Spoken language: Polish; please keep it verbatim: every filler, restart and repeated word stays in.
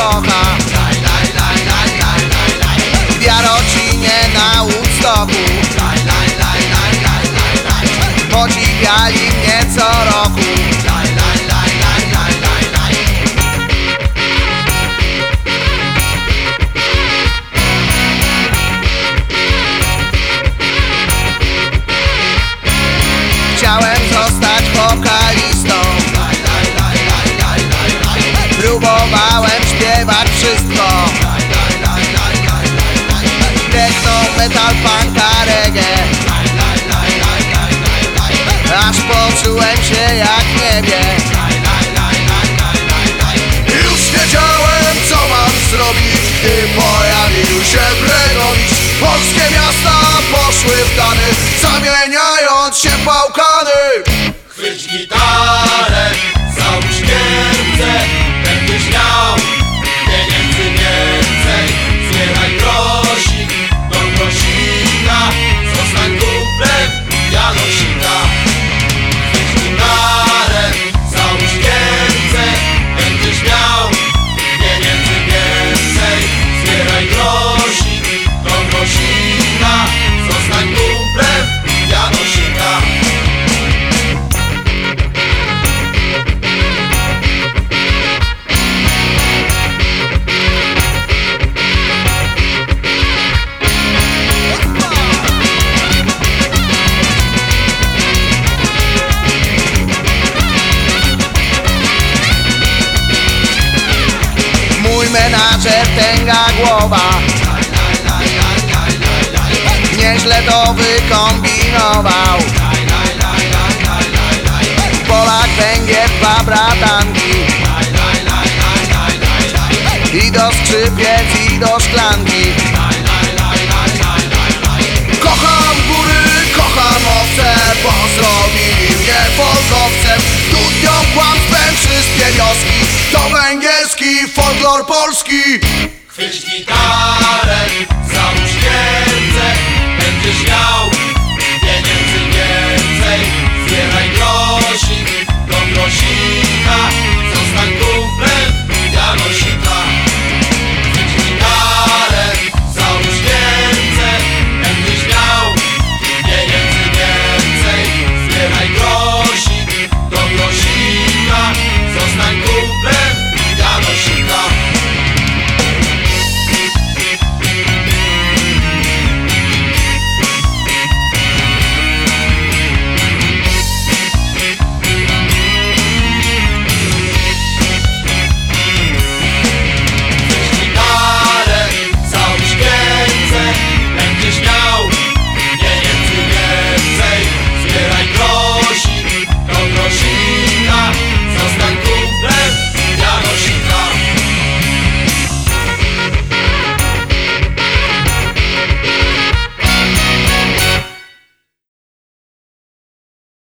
kocha. W Jarocinie na Woodstocku podziwiali mnie co roku. Chciałem zostać wokalistą, próbowałem śpiewać wszystko: techno, metal, punka, reggae. Aż poczułem się jak w niebie. Już wiedziałem, co mam zrobić, gdy pojawił się Bregowicz. Polskie miasta poszły w dany, zamieniając się w Bałkany. Chwyć gitarę, załóż Niemce, będziesz miał pieniędzy więcej. Zbieraj grosik do grosika, zostań kumplem Janosika. Chwyć gitarę, załóż Niemce, będziesz miał pieniędzy więcej. Zbieraj grosik do grosika, zostań kumplem Janosika. Mój menadżer tęga głowa nieźle to wykombinował. Polak, Węgier, dwa bratanki i do skrzypiec, i do szklanki. Kocham góry, kocham owce, bo zrobili mnie folkowcem. Dudnią, kłamstwem wszystkie wioski, to węgierski folklor polski. Chwyć gitarę,